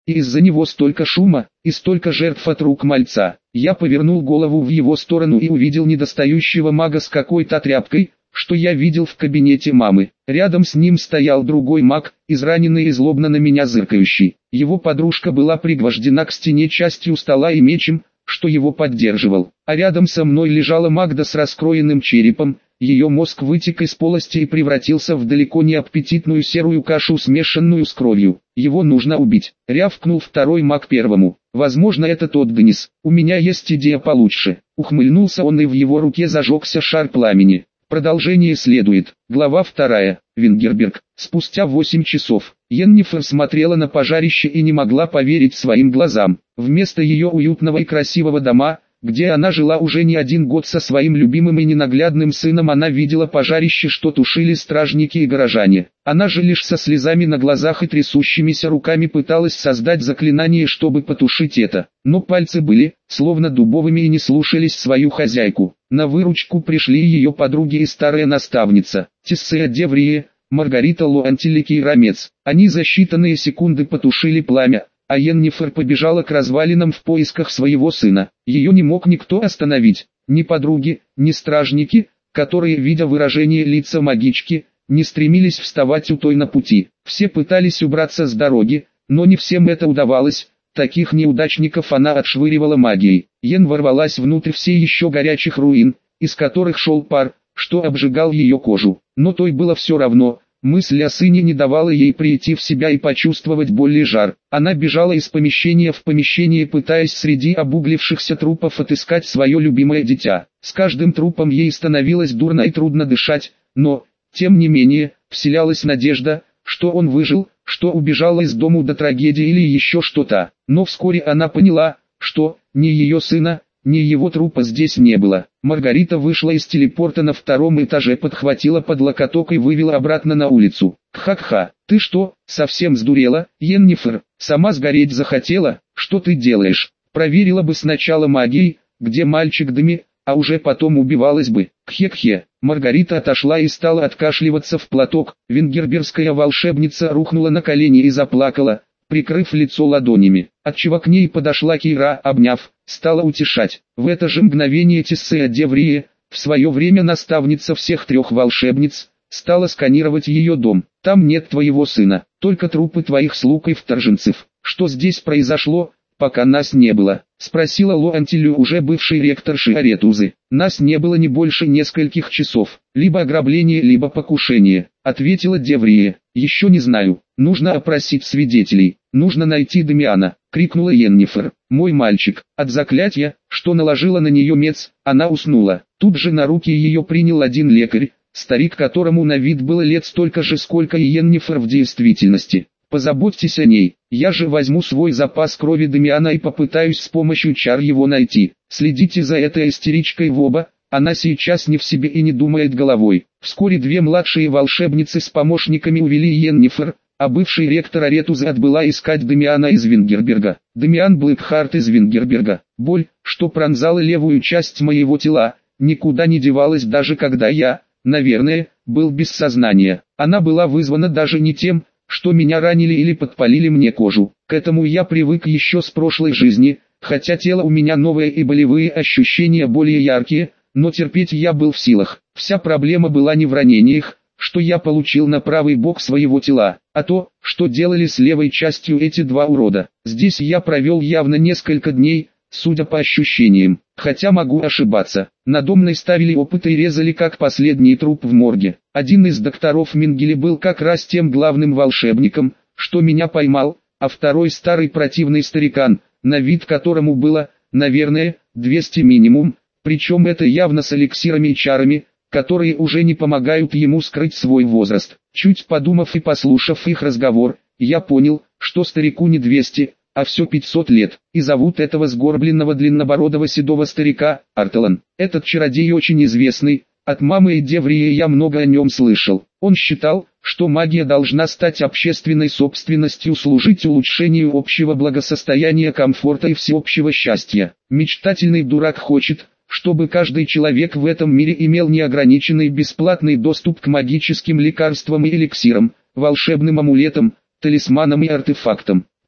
И из-за него столько шума, и столько жертв от рук мальца. Я повернул голову в его сторону и увидел недостающего мага с какой-то тряпкой, что я видел в кабинете мамы. Рядом с ним стоял другой маг, израненный и злобно на меня зыркающий. Его подружка была пригвождена к стене частью стола и мечем, что его поддерживал. А рядом со мной лежала Магда с раскроенным черепом. Ее мозг вытек из полости и превратился в далеко не аппетитную серую кашу, смешанную с кровью. Его нужно убить. Рявкнул второй маг первому. Возможно, это тот Денис. У меня есть идея получше. Ухмыльнулся он, и в его руке зажегся шар пламени. Продолжение следует. Глава 2. Вингерберг. Спустя 8 часов. Йеннифер смотрела на пожарище и не могла поверить своим глазам. Вместо ее уютного и красивого дома, где она жила уже не один год со своим любимым и ненаглядным сыном, она видела пожарище, что тушили стражники и горожане. Она же лишь со слезами на глазах и трясущимися руками пыталась создать заклинание, чтобы потушить это. Но пальцы были, словно дубовыми, и не слушались свою хозяйку. На выручку пришли ее подруги и старая наставница, Тессея Деврие, Маргарита Луантилики и Рамец. Они за считанные секунды потушили пламя, а Йеннифер побежала к развалинам в поисках своего сына. Ее не мог никто остановить, ни подруги, ни стражники, которые, видя выражение лица магички, не стремились вставать у той на пути. Все пытались убраться с дороги, но не всем это удавалось. Таких неудачников она отшвыривала магией. Йен ворвалась внутрь все еще горячих руин, из которых шел пар, что обжигал ее кожу. Но той было все равно. Мысль о сыне не давала ей прийти в себя и почувствовать боль и жар. Она бежала из помещения в помещение, пытаясь среди обуглившихся трупов отыскать свое любимое дитя. С каждым трупом ей становилось дурно и трудно дышать, но, тем не менее, вселялась надежда, что он выжил, что убежал из дому до трагедии или еще что-то. Но вскоре она поняла, что ни ее сына, ни его трупа здесь не было. Маргарита вышла из телепорта на втором этаже, подхватила под локоток и вывела обратно на улицу. «Ха-ха, ты что, совсем сдурела, Йеннифер? Сама сгореть захотела? Что ты делаешь? Проверила бы сначала магией, где мальчик Деми, а уже потом убивалась бы. Кхе-кхе». Маргарита отошла и стала откашливаться в платок. Вингербергская волшебница рухнула на колени и заплакала, прикрыв лицо ладонями, отчего к ней подошла Кира, обняв, стала утешать. В это же мгновение Тессея Деврие, в свое время наставница всех трех волшебниц, стала сканировать ее дом. «Там нет твоего сына, только трупы твоих слуг и вторженцев. Что здесь произошло, пока нас не было?» — спросила Луантилю, уже бывшей ректорши Аретузы. «Нас не было не больше нескольких часов. Либо ограбление, либо покушение», — ответила Деврие. «Еще не знаю. Нужно опросить свидетелей. Нужно найти Дамиана», — крикнула Йеннифер. «Мой мальчик». От заклятия, что наложила на нее Мец, она уснула. Тут же на руки ее принял один лекарь, старик, которому на вид было лет столько же, сколько и Йеннифер в действительности. «Позаботьтесь о ней, я же возьму свой запас крови Дамиана и попытаюсь с помощью чар его найти. Следите за этой истеричкой в оба, она сейчас не в себе и не думает головой». Вскоре две младшие волшебницы с помощниками увели Йеннифер, а бывший ректор Аретузы отбыла искать Дамиана из Вингерберга. Дамиан Блэкхарт из Вингерберга. Боль, что пронзала левую часть моего тела, никуда не девалась, даже когда я, наверное, был без сознания. Она была вызвана даже не тем, что меня ранили или подпалили мне кожу. К этому я привык еще с прошлой жизни, хотя тело у меня новое и болевые ощущения более яркие, но терпеть я был в силах. Вся проблема была не в ранениях, что я получил на правый бок своего тела, а то, что делали с левой частью эти два урода. Здесь я провел явно несколько дней, судя по ощущениям, хотя могу ошибаться. На Домной ставили опыты и резали как последний труп в морге. Один из докторов Мингели был как раз тем главным волшебником, что меня поймал, а второй старый противный старикан, на вид которому было, наверное, 200 минимум, причем это явно с эликсирами и чарами, которые уже не помогают ему скрыть свой возраст. Чуть подумав и послушав их разговор, я понял, что старику не 200, а все 500 лет, и зовут этого сгорбленного длиннобородого седого старика Артелан. Этот чародей очень известный, от мамы и Деврии я много о нем слышал. Он считал, что магия должна стать общественной собственностью, служить улучшению общего благосостояния, комфорта и всеобщего счастья. Мечтательный дурак хочет, чтобы каждый человек в этом мире имел неограниченный бесплатный доступ к магическим лекарствам и эликсирам, волшебным амулетам, талисманам и артефактам.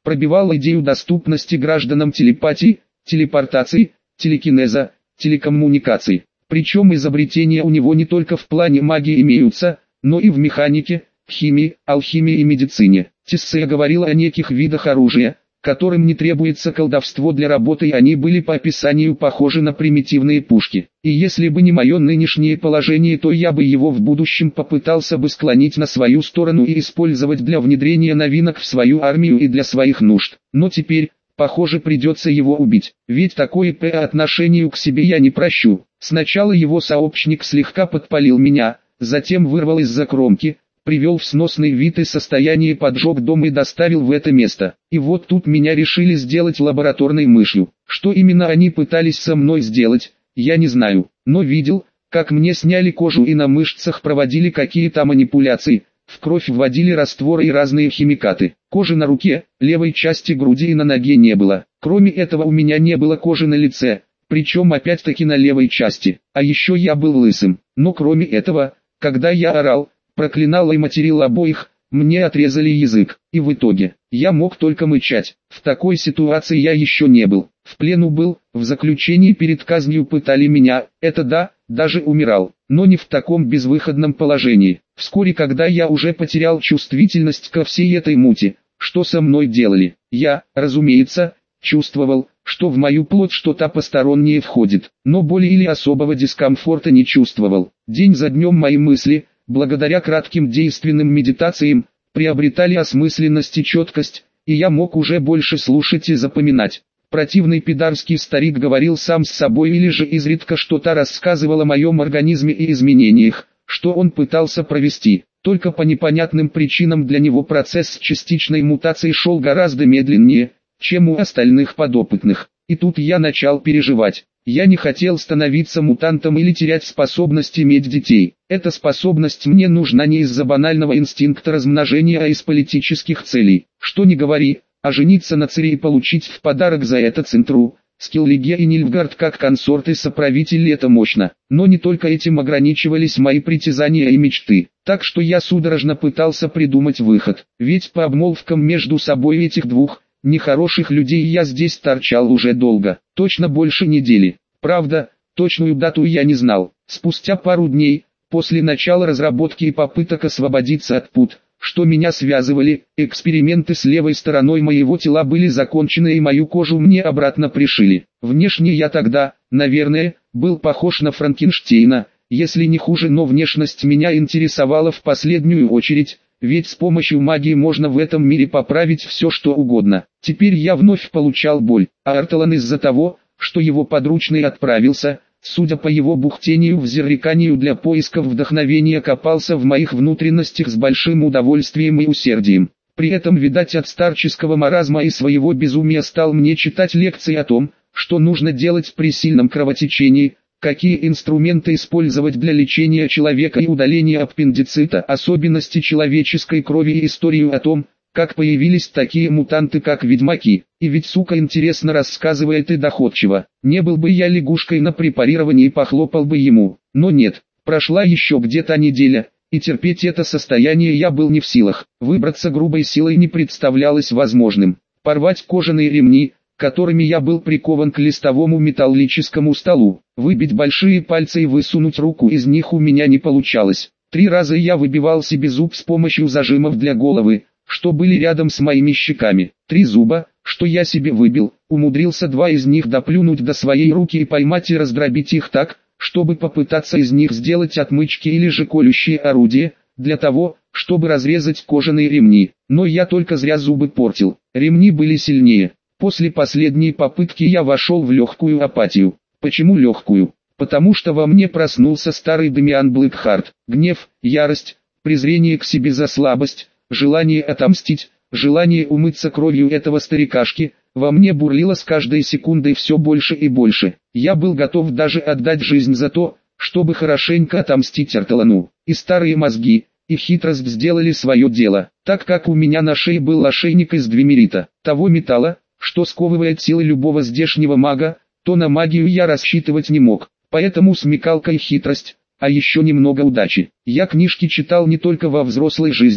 пробивал идею доступности гражданам телепатии, телепортации, телекинеза, телекоммуникаций. Причем изобретения у него не только в плане магии имеются, но и в механике, химии, алхимии и медицине. Тиссея говорила о неких видах оружия, которым не требуется колдовство для работы, и они были по описанию похожи на примитивные пушки. И если бы не мое нынешнее положение, то я бы его в будущем попытался бы склонить на свою сторону и использовать для внедрения новинок в свою армию и для своих нужд. Но теперь, похоже, придется его убить, ведь такое по отношению к себе я не прощу. Сначала его сообщник слегка подпалил меня, затем вырвал из-за кромки, привел в сносный вид и состояние, поджег дом и доставил в это место. И вот тут меня решили сделать лабораторной мышью. Что именно они пытались со мной сделать, я не знаю, но видел, как мне сняли кожу и на мышцах проводили какие-то манипуляции, в кровь вводили растворы и разные химикаты. Кожи на руке, левой части груди и на ноге не было. Кроме этого у меня не было кожи на лице, причем опять-таки на левой части. А еще я был лысым. Но кроме этого, когда я орал, проклинал и материл обоих, мне отрезали язык, и в итоге, я мог только мычать. В такой ситуации я еще не был. В плену был, в заключении перед казнью пытали меня, это да, даже умирал, но не в таком безвыходном положении. Вскоре, когда я уже потерял чувствительность ко всей этой мути, что со мной делали, я, разумеется, чувствовал, что в мою плоть что-то постороннее входит, но боли или особого дискомфорта не чувствовал. День за днем мои мысли, благодаря кратким действенным медитациям, приобретали осмысленность и четкость, и я мог уже больше слушать и запоминать. Противный пидарский старик говорил сам с собой или же изредка что-то рассказывал о моем организме и изменениях, что он пытался провести. Только по непонятным причинам для него процесс частичной мутации шел гораздо медленнее, чем у остальных подопытных. И тут я начал переживать. Я не хотел становиться мутантом или терять способность иметь детей. Эта способность мне нужна не из-за банального инстинкта размножения, а из политических целей. Что ни говори, а жениться на Цири и получить в подарок за это Центру, Скиллиге и Нильфгард как консорты-соправители — это мощно. Но не только этим ограничивались мои притязания и мечты. Так что я судорожно пытался придумать выход. Ведь по обмолвкам между собой этих двух нехороших людей я здесь торчал уже долго, точно больше недели. Правда, точную дату я не знал. Спустя пару дней, после начала разработки и попыток освободиться от пут, что меня связывали, эксперименты с левой стороной моего тела были закончены и мою кожу мне обратно пришили. Внешне я тогда, наверное, был похож на Франкенштейна, если не хуже, но внешность меня интересовала в последнюю очередь. Ведь с помощью магии можно в этом мире поправить все что угодно. Теперь я вновь получал боль, а Арталан из-за того, что его подручный отправился, судя по его бухтению в зерриканию для поисков вдохновения, копался в моих внутренностях с большим удовольствием и усердием. При этом, видать, от старческого маразма и своего безумия стал мне читать лекции о том, что нужно делать при сильном кровотечении, какие инструменты использовать для лечения человека и удаления аппендицита, особенности человеческой крови и историю о том, как появились такие мутанты как ведьмаки. И ведь сука интересно рассказывает и доходчиво. Не был бы я лягушкой на препарировании, похлопал бы ему. Но нет, прошла еще где-то неделя, и терпеть это состояние я был не в силах. Выбраться грубой силой не представлялось возможным. Порвать кожаные ремни, которыми я был прикован к листовому металлическому столу, выбить большие пальцы и высунуть руку из них у меня не получалось. 3 раза я выбивал себе зуб с помощью зажимов для головы, что были рядом с моими щеками. 3 зуба, что я себе выбил, умудрился 2 из них доплюнуть до своей руки и поймать и раздробить их так, чтобы попытаться из них сделать отмычки или же колющие орудия, для того, чтобы разрезать кожаные ремни. Но я только зря зубы портил, ремни были сильнее. После последней попытки я вошел в легкую апатию. Почему легкую? Потому что во мне проснулся старый Дамиан Блэкхарт. Гнев, ярость, презрение к себе за слабость, желание отомстить, желание умыться кровью этого старикашки, во мне бурлило с каждой секундой все больше и больше. Я был готов даже отдать жизнь за то, чтобы хорошенько отомстить Арталану. И старые мозги, и хитрость сделали свое дело, так как у меня на шее был ошейник из двемерита, того металла, что сковывает силы любого здешнего мага, то на магию я рассчитывать не мог. Поэтому смекалка и хитрость, а еще немного удачи. Я книжки читал не только во взрослой жизни,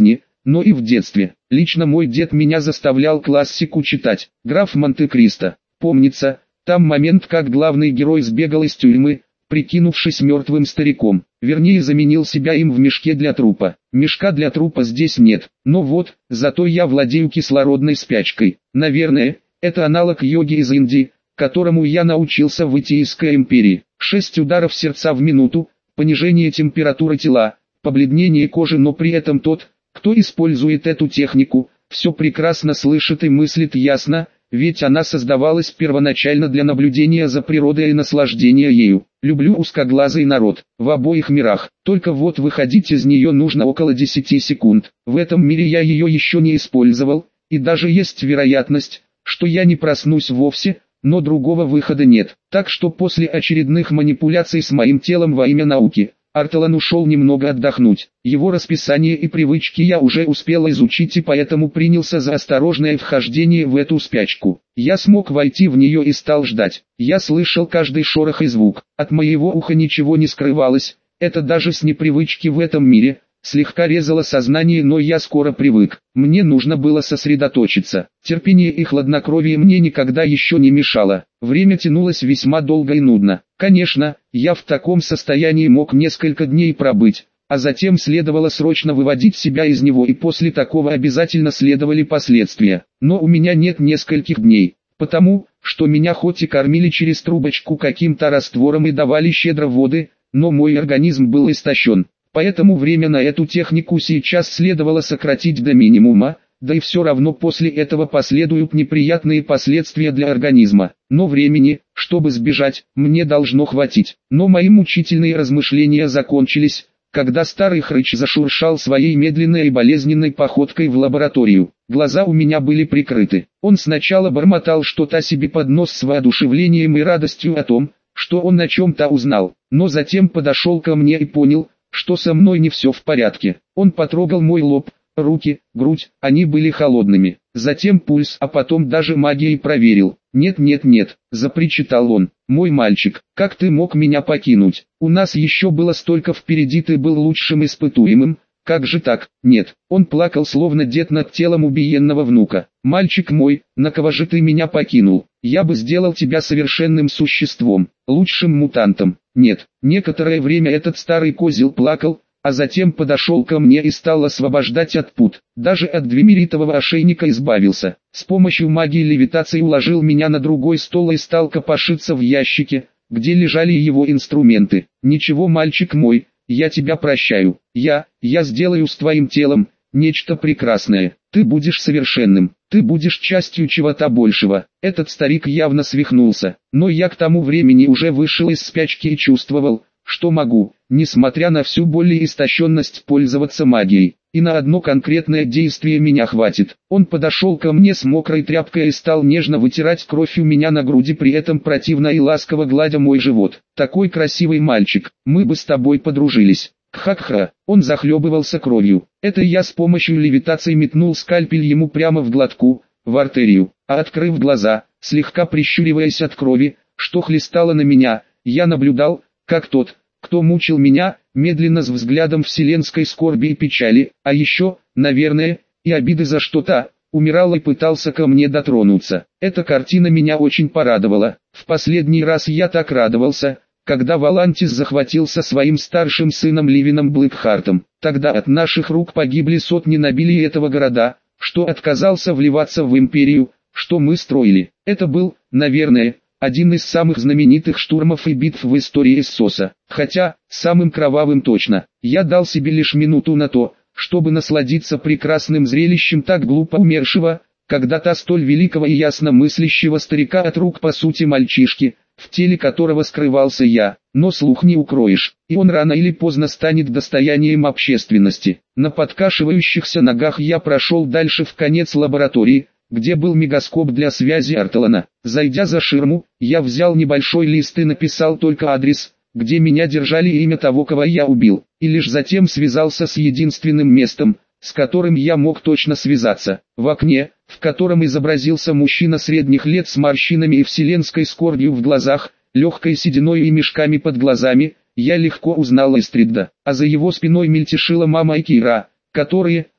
но и в детстве. Лично мой дед меня заставлял классику читать. «Граф Монте-Кристо». Помнится, там момент, как главный герой сбегал из тюрьмы, прикинувшись мертвым стариком. Вернее, заменил себя им в мешке для трупа. Мешка для трупа здесь нет, но вот, зато я владею кислородной спячкой. Наверное, это аналог йоги из Индии, которому я научился в Индийской империи. 6 ударов сердца в минуту, понижение температуры тела, побледнение кожи, но при этом тот, кто использует эту технику, все прекрасно слышит и мыслит ясно, ведь она создавалась первоначально для наблюдения за природой и наслаждения ею. Люблю узкоглазый народ, в обоих мирах, только вот выходить из нее нужно около 10 секунд. В этом мире я ее еще не использовал, и даже есть вероятность, что я не проснусь вовсе, но другого выхода нет. Так что после очередных манипуляций с моим телом во имя науки, Арталан ушел немного отдохнуть. Его расписание и привычки я уже успел изучить и поэтому принялся за осторожное вхождение в эту спячку. Я смог войти в нее и стал ждать. Я слышал каждый шорох и звук. От моего уха ничего не скрывалось. Это даже с непривычки в этом мире слегка резало сознание, но я скоро привык. Мне нужно было сосредоточиться. Терпение и хладнокровие мне никогда еще не мешало. Время тянулось весьма долго и нудно. Конечно, я в таком состоянии мог несколько дней пробыть, а затем следовало срочно выводить себя из него, и после такого обязательно следовали последствия. Но у меня нет нескольких дней, потому что меня хоть и кормили через трубочку каким-то раствором и давали щедро воды, но мой организм был истощен. Поэтому время на эту технику сейчас следовало сократить до минимума, да и все равно после этого последуют неприятные последствия для организма. Но времени, чтобы сбежать, мне должно хватить. Но мои мучительные размышления закончились, когда старый хрыч зашуршал своей медленной и болезненной походкой в лабораторию. Глаза у меня были прикрыты. Он сначала бормотал что-то себе под нос с воодушевлением и радостью о том, что он о чем-то узнал, но затем подошел ко мне и понял, что со мной не все в порядке. Он потрогал мой лоб, руки, грудь, они были холодными. Затем пульс, а потом даже магией проверил. «Нет, нет, нет», — запричитал он, — «мой мальчик, как ты мог меня покинуть? У нас еще было столько впереди, ты был лучшим испытуемым, как же так?» «Нет». Он плакал словно дед над телом убиенного внука. «Мальчик мой, на кого же ты меня покинул? Я бы сделал тебя совершенным существом, лучшим мутантом». «Нет». Некоторое время этот старый козел плакал, а затем подошел ко мне и стал освобождать от пут. Даже от двемеритового ошейника избавился. С помощью магии левитации уложил меня на другой стол и стал копошиться в ящике, где лежали его инструменты. «Ничего, мальчик мой, я тебя прощаю. Я сделаю с твоим телом нечто прекрасное. Ты будешь совершенным, ты будешь частью чего-то большего». Этот старик явно свихнулся, но я к тому времени уже вышел из спячки и чувствовал, что могу, несмотря на всю боль и истощенность, пользоваться магией. И на одно конкретное действие меня хватит. Он подошел ко мне с мокрой тряпкой и стал нежно вытирать кровь у меня на груди, при этом противно и ласково гладя мой живот. «Такой красивый мальчик, мы бы с тобой подружились». Кха-кха, он захлебывался кровью. Это я с помощью левитации метнул скальпель ему прямо в глотку, в артерию, а открыв глаза, слегка прищуриваясь от крови, что хлестало на меня, я наблюдал, как тот, кто мучил меня, медленно с взглядом вселенской скорби и печали, а еще, наверное, и обиды за что-то, умирал и пытался ко мне дотронуться. Эта картина меня очень порадовала. В последний раз я так радовался, когда Валантис захватился своим старшим сыном Ливином Блэкхартом. Тогда от наших рук погибли сотни нобелей этого города, что отказался вливаться в империю, что мы строили. Это был, наверное, один из самых знаменитых штурмов и битв в истории Эссоса. Хотя, самым кровавым точно. Я дал себе лишь минуту на то, чтобы насладиться прекрасным зрелищем так глупо умершего, когда-то столь великого и ясно мыслящего старика от рук по сути мальчишки, в теле которого скрывался я. Но слух не укроешь, и он рано или поздно станет достоянием общественности. На подкашивающихся ногах я прошел дальше в конец лаборатории, где был мегаскоп для связи Арталана. Зайдя за ширму, я взял небольшой лист и написал только адрес, где меня держали, и имя того, кого я убил, и лишь затем связался с единственным местом, с которым я мог точно связаться. В окне, в котором изобразился мужчина средних лет с морщинами и вселенской скорбью в глазах, легкой сединой и мешками под глазами, я легко узнал Эстридда, а за его спиной мельтешила мама и Кира, которые,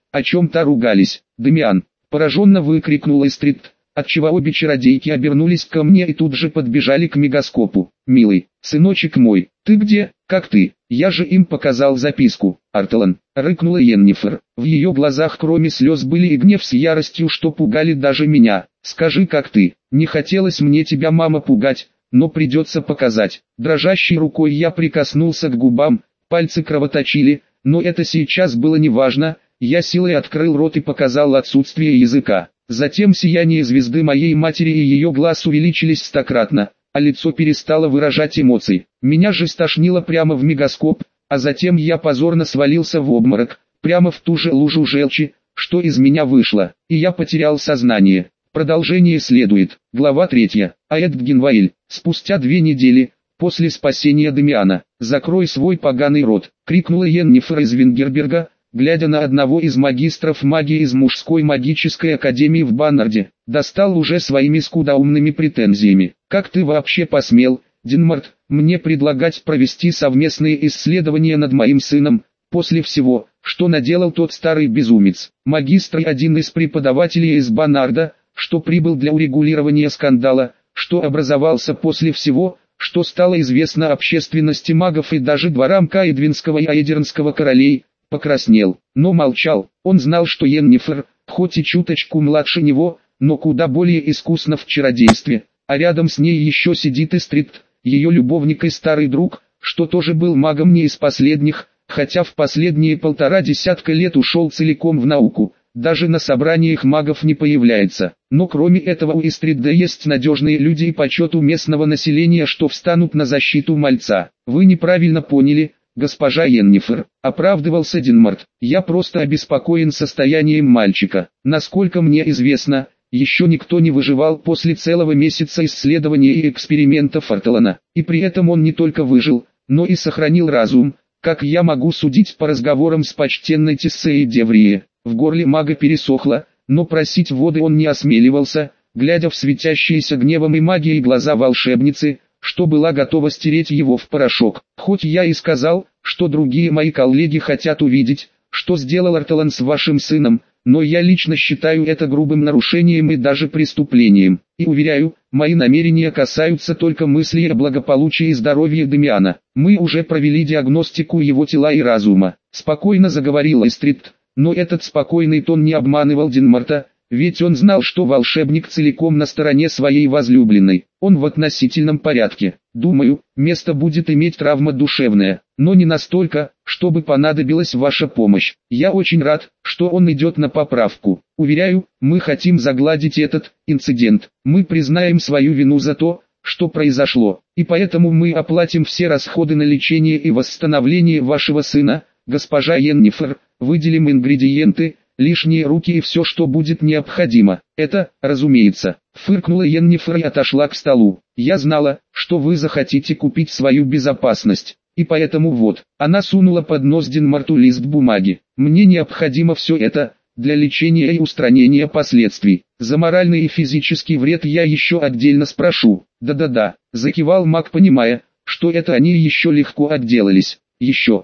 о чем-то ругались. «Дамиан!» – пораженно выкрикнула Эстрид, отчего обе чародейки обернулись ко мне и тут же подбежали к мегаскопу. «Милый, сыночек мой, ты где? Как ты? Я же им показал записку». «Артелан!» – рыкнула Йеннифер. В ее глазах кроме слез были и гнев с яростью, что пугали даже меня. «Скажи, как ты? Не хотелось мне тебя, мама, пугать, но придется показать». Дрожащей рукой я прикоснулся к губам, пальцы кровоточили, но это сейчас было неважно. Я силой открыл рот и показал отсутствие языка. Затем сияние звезды моей матери и ее глаз увеличились стократно, а лицо перестало выражать эмоций. Меня же стошнило прямо в мегаскоп, а затем я позорно свалился в обморок, прямо в ту же лужу желчи, что из меня вышло, и я потерял сознание. Продолжение следует. Глава 3. Аэт Генваэль. Спустя 2 недели, после спасения Дамиана, «Закрой свой поганый рот!» — крикнула Йеннифер из Вингерберга, глядя на одного из магистров магии из мужской магической академии в Баннарде. «Достал уже своими скудоумными претензиями. Как ты вообще посмел, Динмарт, мне предлагать провести совместные исследования над моим сыном, после всего, что наделал тот старый безумец?» Магистр — один из преподавателей из Баннарда, что прибыл для урегулирования скандала, что образовался после всего, что стало известно общественности магов и даже дворам Каэдвинского и Аэдернского королей, покраснел, но молчал. Он знал, что Йеннифер, хоть и чуточку младше него, но куда более искусна в чародействе, а рядом с ней еще сидит Эстрид, ее любовник и старый друг, что тоже был магом не из последних, хотя в последние 1,5 десятка лет ушел целиком в науку, даже на собраниях магов не появляется. Но кроме этого у Эстрида есть надежные люди и почет у местного населения, что встанут на защиту мальца. «Вы неправильно поняли, госпожа Йеннифер», — оправдывался Динмарт. «Я просто обеспокоен состоянием мальчика. Насколько мне известно, еще никто не выживал после целого месяца исследований и экспериментов Артелана. И при этом он не только выжил, но и сохранил разум, как я могу судить по разговорам с почтенной Тессеей Деврие». В горле мага пересохло, но просить воды он не осмеливался, глядя в светящиеся гневом и магией глаза волшебницы, что была готова стереть его в порошок. Хоть я и сказал, что другие мои коллеги хотят увидеть, что сделал Артелан с вашим сыном, но я лично считаю это грубым нарушением и даже преступлением. И уверяю, мои намерения касаются только мыслей о благополучии и здоровье Дамиана. Мы уже провели диагностику его тела и разума. Спокойно заговорил Эстрид, но этот спокойный тон не обманывал Динмарта, ведь он знал, что волшебник целиком на стороне своей возлюбленной. Он в относительном порядке. Думаю, место будет иметь травма душевная, но не настолько, чтобы понадобилась ваша помощь. Я очень рад, что он идет на поправку. Уверяю, мы хотим загладить этот инцидент. Мы признаем свою вину за то, что произошло, и поэтому мы оплатим все расходы на лечение и восстановление вашего сына, госпожа Йеннифер. Выделим ингредиенты, лишние руки и все, что будет необходимо. Это, разумеется, фыркнула Йеннифер и отошла к столу. Я знала, что вы захотите купить свою безопасность, и поэтому вот, она сунула под нос Динмарту лист бумаги. Мне необходимо все это, для лечения и устранения последствий. За моральный и физический вред я еще отдельно спрошу. Да-да-да, закивал маг, понимая, что это они еще легко отделались. Еще,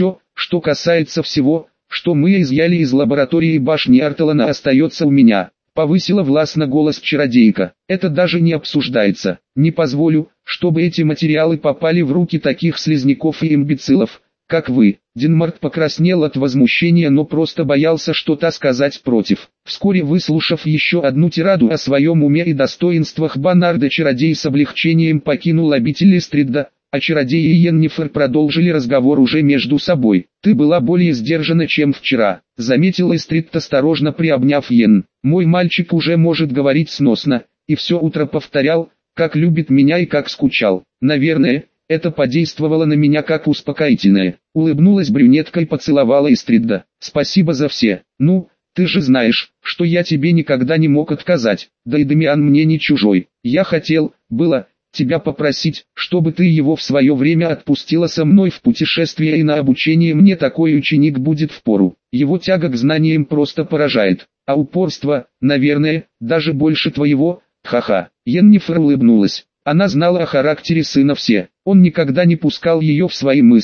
что касается всего, что мы изъяли из лаборатории башни Артелана, остается у меня. Повысила властно голос чародейка. Это даже не обсуждается. Не позволю, чтобы эти материалы попали в руки таких слизняков и имбецилов, как вы. Динмарт покраснел от возмущения, но просто боялся что-то сказать против. Вскоре, выслушав еще одну тираду о своем уме и достоинствах Баннарда, чародей с облегчением покинул обитель Эстрида, а чародей и Йеннифер продолжили разговор уже между собой. «Ты была более сдержана, чем вчера», — заметил Эстрид, осторожно приобняв Йен. «Мой мальчик уже может говорить сносно, и все утро повторял, как любит меня и как скучал. Наверное, это подействовало на меня как успокоительное». Улыбнулась брюнетка и поцеловала Эстрида. «Спасибо за все. Ну, ты же знаешь, что я тебе никогда не мог отказать, да и Дамиан мне не чужой. Я хотел, тебя попросить, чтобы ты его в свое время отпустила со мной в путешествие и на обучение. Мне такой ученик будет впору. Его тяга к знаниям просто поражает, а упорство, наверное, даже больше твоего. Ха-ха». Йеннифер улыбнулась. Она знала о характере сына все. Он никогда не пускал ее в свои мысли,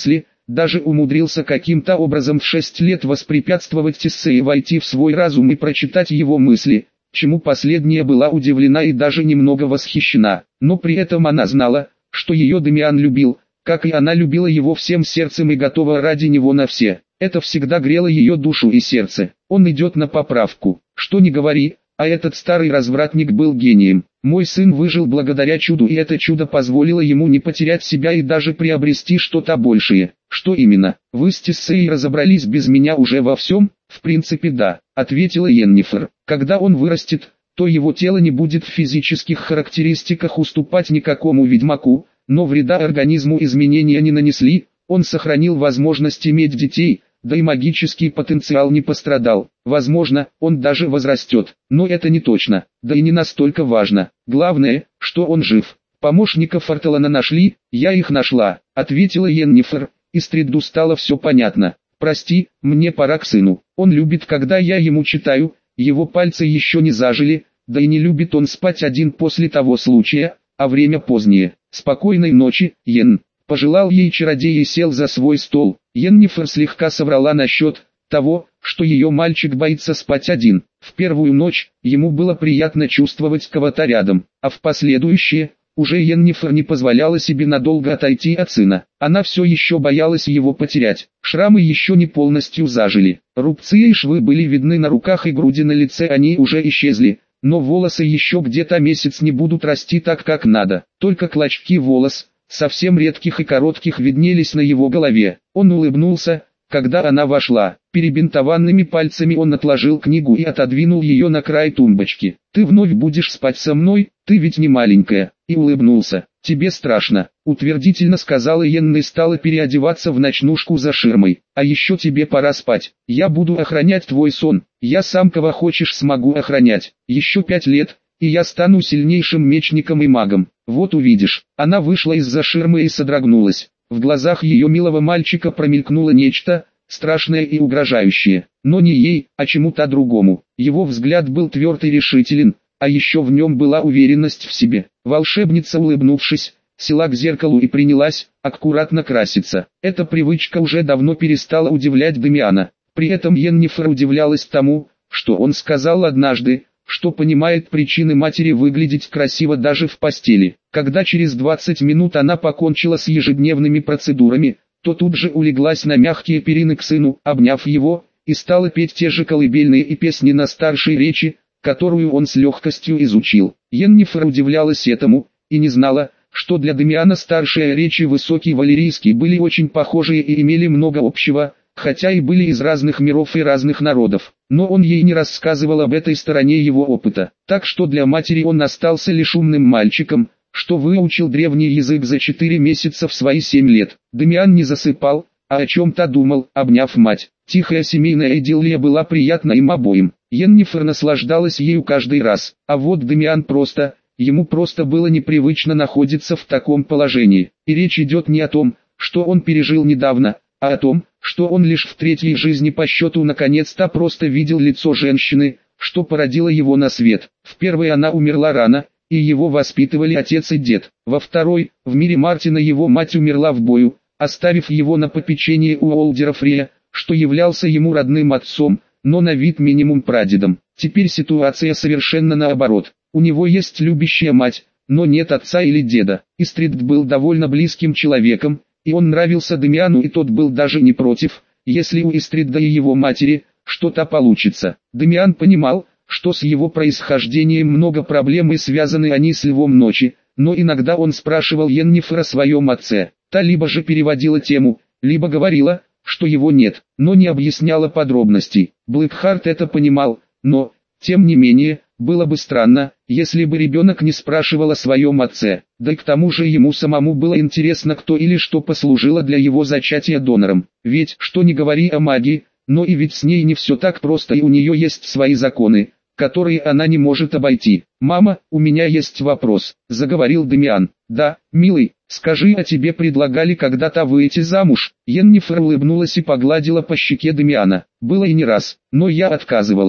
даже умудрился каким-то образом в 6 лет воспрепятствовать Тиссее войти в свой разум и прочитать его мысли, чему последняя была удивлена и даже немного восхищена. Но при этом она знала, что ее Дамиан любил, как и она любила его всем сердцем и готова ради него на все. Это всегда грело ее душу и сердце. Он идет на поправку. Что ни говори, а этот старый развратник был гением. Мой сын выжил благодаря чуду, и это чудо позволило ему не потерять себя и даже приобрести что-то большее. Что именно? Вы с Тиссеей разобрались без меня уже во всем? В принципе да, ответила Йеннифер. Когда он вырастет, то его тело не будет в физических характеристиках уступать никакому ведьмаку, но вреда организму изменения не нанесли, он сохранил возможность иметь детей, да и магический потенциал не пострадал. Возможно, он даже возрастет, но это не точно, да и не настолько важно. Главное, что он жив. Помощников Артелана нашли, я их нашла, ответила Йеннифер, и Стридду стало все понятно. Прости, мне пора к сыну, он любит, когда я ему читаю, его пальцы еще не зажили, да и не любит он спать один после того случая, а время позднее. Спокойной ночи, Йен. Пожелал ей чародей и сел за свой стол. Йеннифер слегка соврала насчет того, что ее мальчик боится спать один. В первую ночь ему было приятно чувствовать кого-то рядом, а в последующие уже Йеннифер не позволяла себе надолго отойти от сына. Она все еще боялась его потерять. Шрамы еще не полностью зажили. Рубцы и швы были видны на руках и груди, на лице они уже исчезли. Но волосы еще где-то месяц не будут расти так, как надо. Только клочки волос, совсем редких и коротких, виднелись на его голове. Он улыбнулся, когда она вошла. Перебинтованными пальцами он отложил книгу и отодвинул ее на край тумбочки. «Ты вновь будешь спать со мной? Ты ведь не маленькая». И улыбнулся. «Тебе страшно», — утвердительно сказала Йенна и стала переодеваться в ночнушку за ширмой. «А еще тебе пора спать. Я буду охранять твой сон. Я сам кого хочешь смогу охранять. Еще 5 лет, и я стану сильнейшим мечником и магом. Вот увидишь». Она вышла из-за ширмы и содрогнулась. В глазах ее милого мальчика промелькнуло нечто страшное и угрожающее. Но не ей, а чему-то другому. Его взгляд был тверд и решителен, а еще в нем была уверенность в себе. Волшебница, улыбнувшись, села к зеркалу и принялась аккуратно краситься. Эта привычка уже давно перестала удивлять Дамиана. При этом Йеннифер удивлялась тому, что он сказал однажды, что понимает причины матери выглядеть красиво даже в постели. Когда через 20 минут она покончила с ежедневными процедурами, то тут же улеглась на мягкие перины к сыну, обняв его, и стала петь те же колыбельные и песни на старшей речи, которую он с легкостью изучил. Йеннифер удивлялась этому, и не знала, что для Дамиана старшая речь и высокий валерийский были очень похожие и имели много общего, хотя и были из разных миров и разных народов. Но он ей не рассказывал об этой стороне его опыта. Так что для матери он остался лишь умным мальчиком, что выучил древний язык за 4 месяца в свои 7 лет. Дамиан не засыпал, а о чем-то думал, обняв мать. Тихая семейная идиллия была приятна им обоим. Йеннифер наслаждалась ею каждый раз, а вот Дамиан ему просто было непривычно находиться в таком положении. И речь идет не о том, что он пережил недавно, а о том, что он лишь в третьей жизни по счету наконец-то просто видел лицо женщины, что породило его на свет. В первой она умерла рано, и его воспитывали отец и дед. Во второй, в мире Мартина, его мать умерла в бою, оставив его на попечение у Олдера Фрея, что являлся ему родным отцом, но на вид минимум прадедом. Теперь ситуация совершенно наоборот. У него есть любящая мать, но нет отца или деда. Истрид был довольно близким человеком, и он нравился Дамиану, и тот был даже не против, если у Истрида и его матери что-то получится. Дамиан понимал, что с его происхождением много проблем и связаны они с Львом Ночи, но иногда он спрашивал Йеннифер о своем отце. Та либо же переводила тему, либо говорила, что его нет, но не объясняла подробностей. Блэкхарт это понимал, но, тем не менее, было бы странно, если бы ребенок не спрашивал о своем отце, да и к тому же ему самому было интересно, кто или что послужило для его зачатия донором. Ведь, что ни говори о магии, но и ведь с ней не все так просто, и у нее есть свои законы, которые она не может обойти. «Мама, у меня есть вопрос», — заговорил Дамиан. «Да, милый, скажи, а тебе предлагали когда-то выйти замуж?» Йеннифер улыбнулась и погладила по щеке Дамиана. «Было и не раз, но я отказывалась.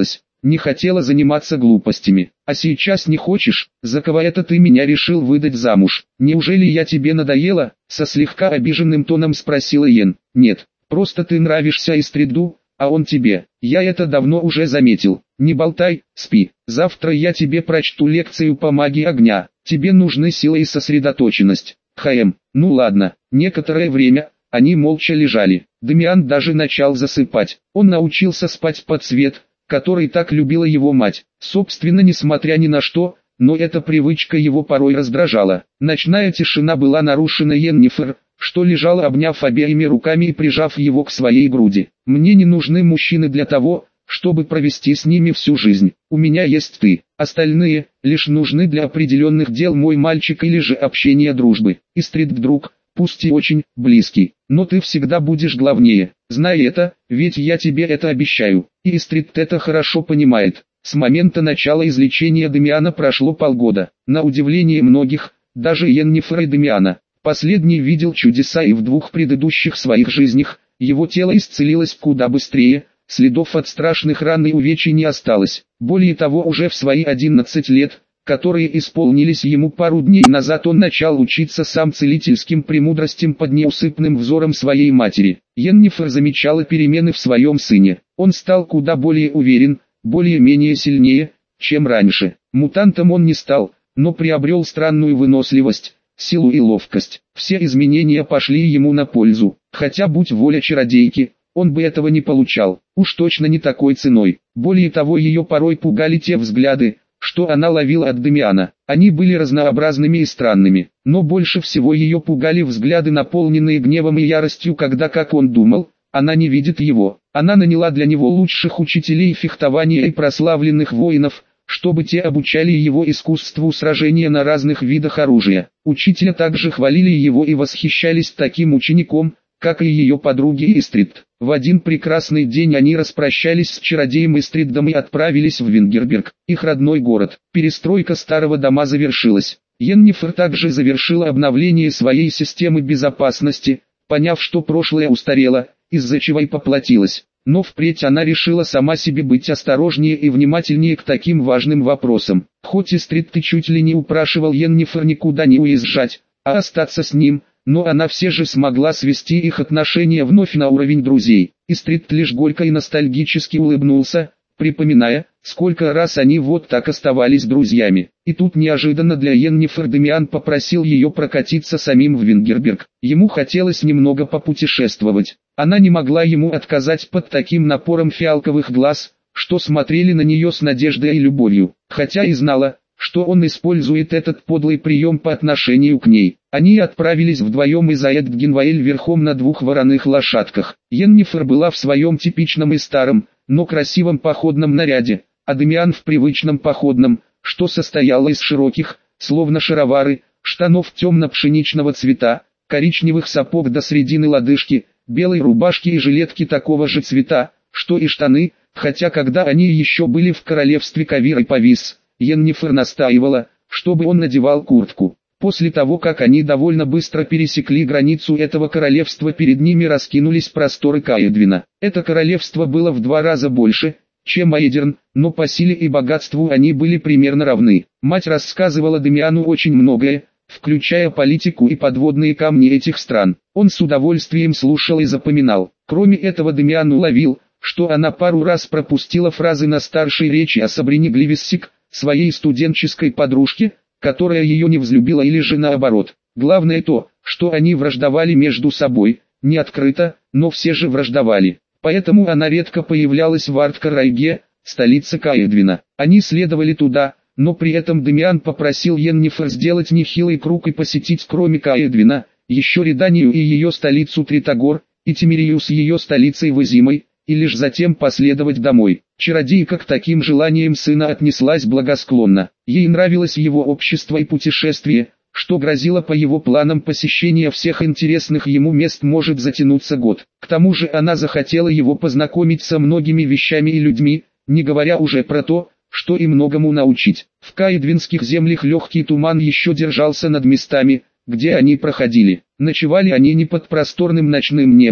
не хотела заниматься глупостями. А сейчас не хочешь? За кого это ты меня решил выдать замуж? Неужели я тебе надоела? Со слегка обиженным тоном спросила Йен. Нет, просто ты нравишься Истриду, а он тебе. Я это давно уже заметил. Не болтай, спи. Завтра я тебе прочту лекцию по магии огня. Тебе нужны сила и сосредоточенность. Ну ладно. Некоторое время они молча лежали. Дамиан даже начал засыпать. Он научился спать под свет, который так любила его мать. Собственно, несмотря ни на что, но эта привычка его порой раздражала. Ночная тишина была нарушена Йеннифер, что лежала, обняв обеими руками и прижав его к своей груди. «Мне не нужны мужчины для того, чтобы провести с ними всю жизнь. У меня есть ты. Остальные лишь нужны для определенных дел, мой мальчик, или же общения, дружбы. Истрид вдруг, пусть и очень близкий, но ты всегда будешь главнее. Знай это, ведь я тебе это обещаю». И Истрид это хорошо понимает. С момента начала излечения Дамиана прошло полгода. На удивление многих, даже Йеннифер и Дамиана, последний видел чудеса, и в двух предыдущих своих жизнях его тело исцелилось куда быстрее, следов от страшных ран и увечий не осталось. Более того, уже в свои 11 лет, которые исполнились ему пару дней назад, он начал учиться сам целительским премудростям под неусыпным взором своей матери. Йеннифер замечала перемены в своем сыне. Он стал куда более уверен, более-менее сильнее, чем раньше. Мутантом он не стал, но приобрел странную выносливость, силу и ловкость. Все изменения пошли ему на пользу, хотя, будь воля чародейки, он бы этого не получал, уж точно не такой ценой. Более того, ее порой пугали те взгляды, что она ловила от Дамиана. Они были разнообразными и странными, но больше всего ее пугали взгляды, наполненные гневом и яростью, когда, как он думал, она не видит его. Она наняла для него лучших учителей фехтования и прославленных воинов, чтобы те обучали его искусству сражения на разных видах оружия. Учителя также хвалили его и восхищались таким учеником, как и ее подруги Истрид. В один прекрасный день они распрощались с чародеем Истридом и отправились в Вингерберг, их родной город. Перестройка старого дома завершилась. Йеннифер также завершила обновление своей системы безопасности, поняв, что прошлое устарело, из-за чего и поплатилась. Но впредь она решила сама себе быть осторожнее и внимательнее к таким важным вопросам. Хоть Истрид чуть ли не упрашивал Йеннифер никуда не уезжать, а остаться с ним, но она все же смогла свести их отношения вновь на уровень друзей. Истрид лишь горько и ностальгически улыбнулся, припоминая, сколько раз они вот так оставались друзьями. И тут неожиданно для Йеннифер Дамиан попросил ее прокатиться самим в Вингерберг. Ему хотелось немного попутешествовать. Она не могла ему отказать под таким напором фиалковых глаз, что смотрели на нее с надеждой и любовью, хотя и знала, что он использует этот подлый прием по отношению к ней. Они отправились вдвоем из Аэдгенваэль верхом на двух вороных лошадках. Йеннифер была в своем типичном и старом, но красивом походном наряде, а Дамиан в привычном походном, что состояло из широких, словно шаровары, штанов темно-пшеничного цвета, коричневых сапог до средины лодыжки, белой рубашки и жилетки такого же цвета, что и штаны, хотя когда они еще были в королевстве Кавир и Повис, Йеннифер настаивала, чтобы он надевал куртку. После того, как они довольно быстро пересекли границу этого королевства, перед ними раскинулись просторы Каэдвина. Это королевство было в 2 раза больше, чем Аэдерн, но по силе и богатству они были примерно равны. Мать рассказывала Дамиану очень многое, включая политику и подводные камни этих стран. Он с удовольствием слушал и запоминал. Кроме этого, Дамиан уловил, что она пару раз пропустила фразы на старшей речи о Сабрине Гливиссик, своей студенческой подружке, которая ее не взлюбила, или же наоборот. Главное то, что они враждовали между собой, не открыто, но все же враждовали. Поэтому она редко появлялась в Арткарайге, столице Каэдвина. Они следовали туда, но при этом Дамиан попросил Йеннифер сделать нехилый круг и посетить, кроме Каэдвина, еще Реданию и ее столицу Тритогор, и Тимирию с ее столицей Вазимой, и лишь затем последовать домой. Чародейка к таким желаниям сына отнеслась благосклонно. Ей нравилось его общество и путешествие, что грозило по его планам посещения всех интересных ему мест может затянуться год. К тому же она захотела его познакомить со многими вещами и людьми, не говоря уже про то, что и многому научить. В каэдвинских землях легкий туман еще держался над местами, где они проходили. Ночевали они не под просторным ночным небом,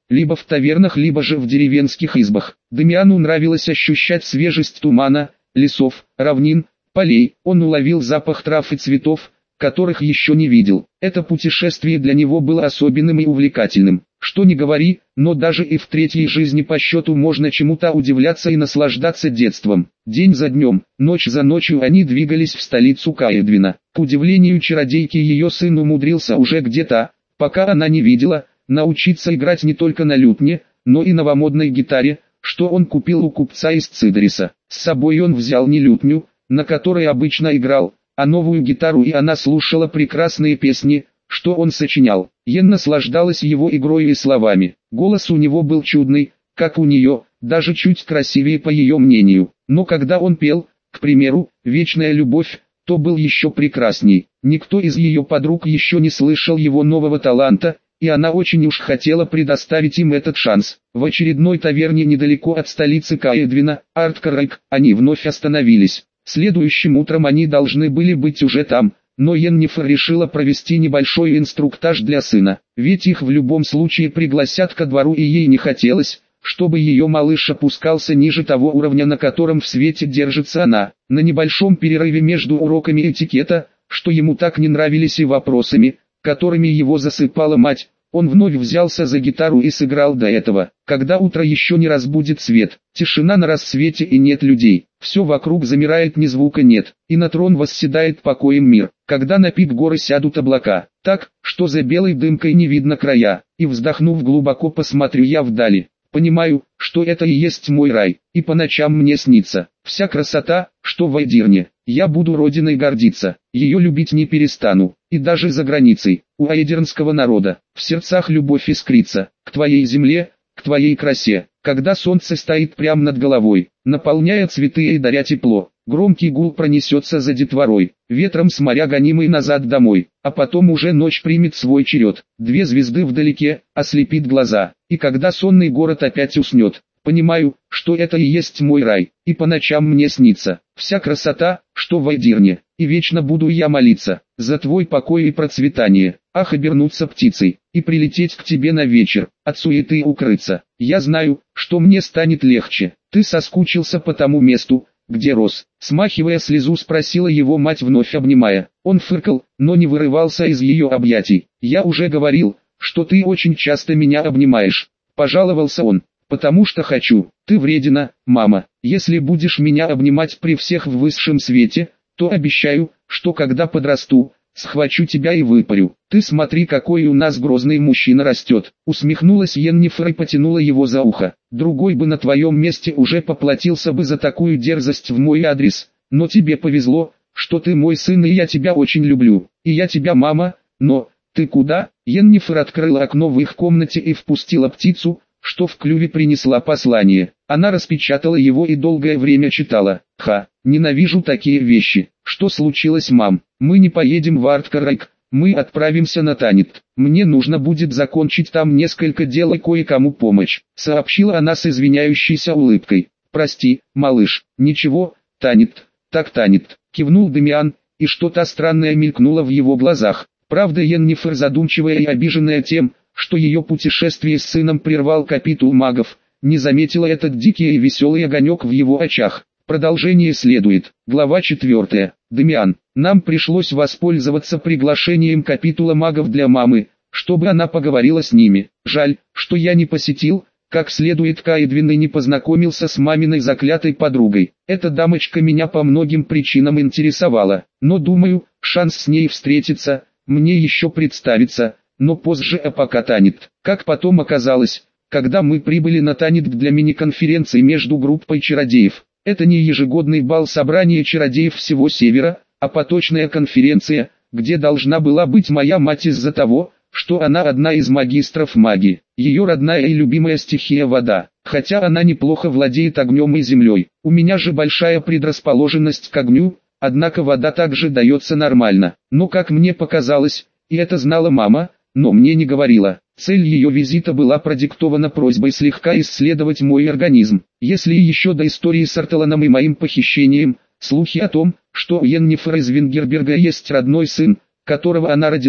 либо в тавернах, либо же в деревенских избах. Дамиану нравилось ощущать свежесть тумана, лесов, равнин, полей. Он уловил запах трав и цветов, которых еще не видел. Это путешествие для него было особенным и увлекательным. Что ни говори, но даже и в третьей жизни по счету можно чему-то удивляться и наслаждаться детством. День за днем, ночь за ночью они двигались в столицу Каэдвина. К удивлению чародейки, ее сын умудрился уже где-то, пока она не видела, научиться играть не только на лютне, но и новомодной гитаре, что он купил у купца из Цидриса. С собой он взял не лютню, на которой обычно играл, а новую гитару, и она слушала прекрасные песни, что он сочинял. Йен наслаждалась его игрой и словами. Голос у него был чудный, как у нее, даже чуть красивее по ее мнению. Но когда он пел, к примеру, «Вечная любовь», то был еще прекрасней. Никто из ее подруг еще не слышал его нового таланта, и она очень уж хотела предоставить им этот шанс. В очередной таверне недалеко от столицы Каэдвина, Арткарайк, они вновь остановились. Следующим утром они должны были быть уже там, но Йеннифер решила провести небольшой инструктаж для сына, ведь их в любом случае пригласят ко двору, и ей не хотелось, чтобы ее малыш опускался ниже того уровня, на котором в свете держится она. На небольшом перерыве между уроками этикета, что ему так не нравились, и вопросами, которыми его засыпала мать, он вновь взялся за гитару и сыграл до этого. Когда утро еще не разбудит свет, тишина на рассвете и нет людей, все вокруг замирает, ни звука нет, и на трон восседает покоем мир. Когда на пик горы сядут облака, так, что за белой дымкой не видно края, и вздохнув глубоко, посмотрю я вдали. Понимаю, что это и есть мой рай, и по ночам мне снится вся красота, что в Айдирне. Я буду родиной гордиться, ее любить не перестану, и даже за границей, у айдирнского народа, в сердцах любовь искрится, к твоей земле, к твоей красе. Когда солнце стоит прямо над головой, наполняя цветы и даря тепло, громкий гул пронесется за детворой, ветром с моря гонимый назад домой, а потом уже ночь примет свой черед. 2 звезды вдалеке, ослепит глаза, и когда сонный город опять уснет, понимаю, что это и есть мой рай, и по ночам мне снится вся красота, что в Айдирне, и вечно буду я молиться за твой покой и процветание. Ах, обернуться птицей, и прилететь к тебе на вечер, от суеты укрыться. Я знаю, что мне станет легче. Ты соскучился по тому месту, где рос. Смахивая слезу, спросила его мать, вновь обнимая. Он фыркал, но не вырывался из ее объятий. Я уже говорил, что ты очень часто меня обнимаешь. Пожаловался он. Потому что хочу. Ты вредина, мама. Если будешь меня обнимать при всех в высшем свете, то обещаю, что когда подрасту, схвачу тебя и выпарю. Ты смотри, какой у нас грозный мужчина растет. Усмехнулась Йеннифер и потянула его за ухо. Другой бы на твоем месте уже поплатился бы за такую дерзость в мой адрес. Но тебе повезло, что ты мой сын, и я тебя очень люблю. И я тебя, мама, но... Ты куда? Йеннифер открыла окно в их комнате и впустила птицу, что в клюве принесла послание. Она распечатала его и долгое время читала. Ненавижу такие вещи. Что случилось, мам? Мы не поедем в Арткарайк, мы отправимся на Танит. Мне нужно будет закончить там несколько дел и кое-кому помочь, сообщила она с извиняющейся улыбкой. Прости, малыш. Ничего, Танит, так Танит, кивнул Дамиан, и что-то странное мелькнуло в его глазах. Правда, Йеннифер, задумчивая и обиженная тем, что ее путешествие с сыном прервал капитул магов, не заметила этот дикий и веселый огонек в его очах. Продолжение следует. Глава 4. Дамиан. Нам пришлось воспользоваться приглашением капитула магов для мамы, чтобы она поговорила с ними. Жаль, что я не посетил, как следует Каэдвин, и не познакомился с маминой заклятой подругой. Эта дамочка меня по многим причинам интересовала, но думаю, шанс с ней встретиться, мне еще представится. Но позже, а пока Танит. Как потом оказалось, когда мы прибыли на Танит для мини-конференции между группой чародеев. Это не ежегодный бал собрания чародеев всего Севера, а поточная конференция, где должна была быть моя мать из-за того, что она одна из магистров магии. Ее родная и любимая стихия вода, хотя она неплохо владеет огнем и землей. У меня же большая предрасположенность к огню, однако вода также дается нормально. Но как мне показалось, и это знала мама, но мне не говорила. Цель ее визита была продиктована просьбой слегка исследовать мой организм. Если еще до истории с Артеланом и моим похищением, слухи о том, что у Йеннифер из Вингерберга есть родной сын, которого она родила,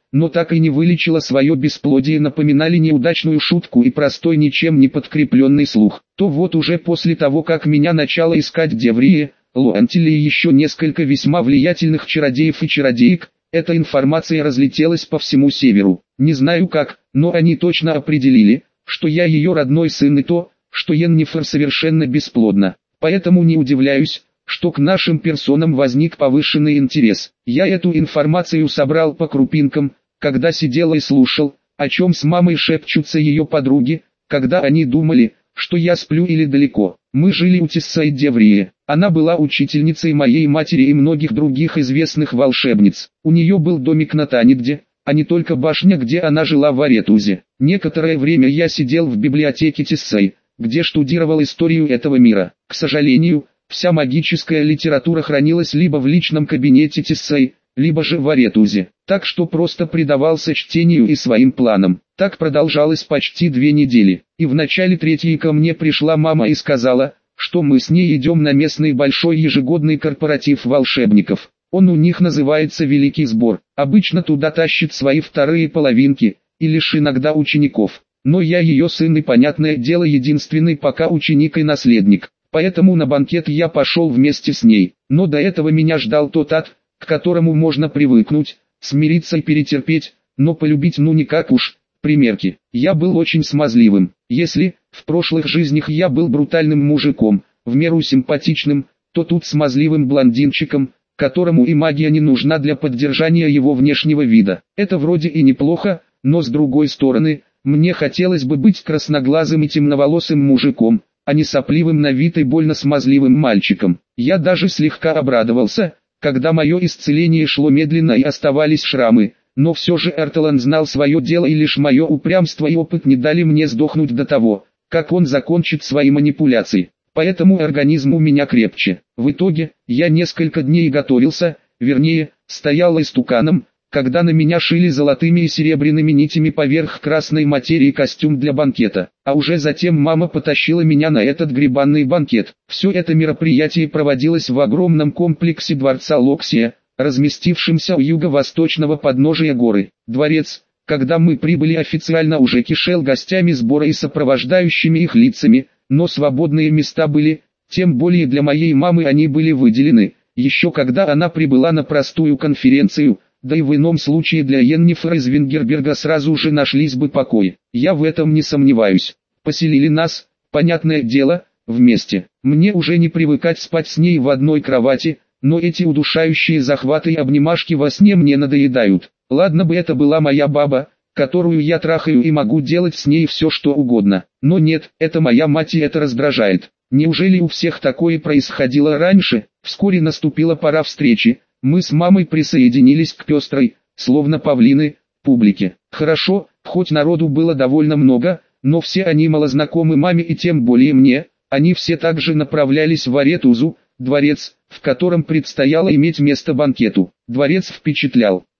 но так и не вылечила свое бесплодие, напоминали неудачную шутку и простой ничем не подкрепленный слух. То вот уже после того, как меня начало искать Деврия, Луантили и еще несколько весьма влиятельных чародеев и чародеек, эта информация разлетелась по всему северу. Не знаю как, но они точно определили, что я ее родной сын и то, что Йеннифер совершенно бесплодна. Поэтому не удивляюсь, что к нашим персонам возник повышенный интерес. Я эту информацию собрал по крупинкам, когда сидел и слушал, о чем с мамой шепчутся ее подруги, когда они думали, что я сплю или далеко. Мы жили у Тиссаи Деврии. Она была учительницей моей матери и многих других известных волшебниц. У нее был домик на Танигде, а не только башня, где она жила в Аретузе. Некоторое время я сидел в библиотеке Тиссаи, где штудировал историю этого мира. К сожалению, вся магическая литература хранилась либо в личном кабинете Тиссаи, либо же в Аретузе. Так что просто предавался чтению и своим планам. Так продолжалось почти 2 недели. И в начале 3-й ко мне пришла мама и сказала, что мы с ней идем на местный большой ежегодный корпоратив волшебников. Он у них называется Великий Сбор. Обычно туда тащат свои вторые половинки, и лишь иногда учеников. Но я ее сын и, понятное дело, единственный пока ученик и наследник. Поэтому на банкет я пошел вместе с ней. Но до этого меня ждал тот ад, к которому можно привыкнуть, смириться и перетерпеть, но полюбить ну никак уж. Примерки. Я был очень смазливым. Если в прошлых жизнях я был брутальным мужиком, в меру симпатичным, то тут смазливым блондинчиком, которому и магия не нужна для поддержания его внешнего вида. Это вроде и неплохо, но с другой стороны, мне хотелось бы быть красноглазым и темноволосым мужиком, а не сопливым на вид и больно смазливым мальчиком. Я даже слегка обрадовался, когда мое исцеление шло медленно и оставались шрамы. Но все же Эртелан знал свое дело, и лишь мое упрямство и опыт не дали мне сдохнуть до того, как он закончит свои манипуляции. Поэтому организм у меня крепче. В итоге, я несколько дней готовился, вернее, стоял истуканом, когда на меня шили золотыми и серебряными нитями поверх красной материи костюм для банкета. А уже затем мама потащила меня на этот грибанный банкет. Все это мероприятие проводилось в огромном комплексе дворца Локсия, разместившимся у юго-восточного подножия горы. Дворец, когда мы прибыли, официально уже кишел гостями сбора и сопровождающими их лицами, но свободные места были, тем более для моей мамы они были выделены, еще когда она прибыла на простую конференцию, да и в ином случае для Йеннифер из Вингерберга сразу же нашлись бы покои. Я в этом не сомневаюсь. Поселили нас, понятное дело, вместе. Мне уже не привыкать спать с ней в одной кровати, но эти удушающие захваты и обнимашки во сне мне надоедают. Ладно бы это была моя баба, которую я трахаю и могу делать с ней все что угодно. Но нет, это моя мать, и это раздражает. Неужели у всех такое происходило раньше? Вскоре наступила пора встречи. Мы с мамой присоединились к пестрой, словно павлины, публике. Хорошо, хоть народу было довольно много, но все они малознакомы маме и тем более мне. Они все также направлялись в Аретузу, дворец, в котором предстояло иметь место банкету. Дворец впечатлял.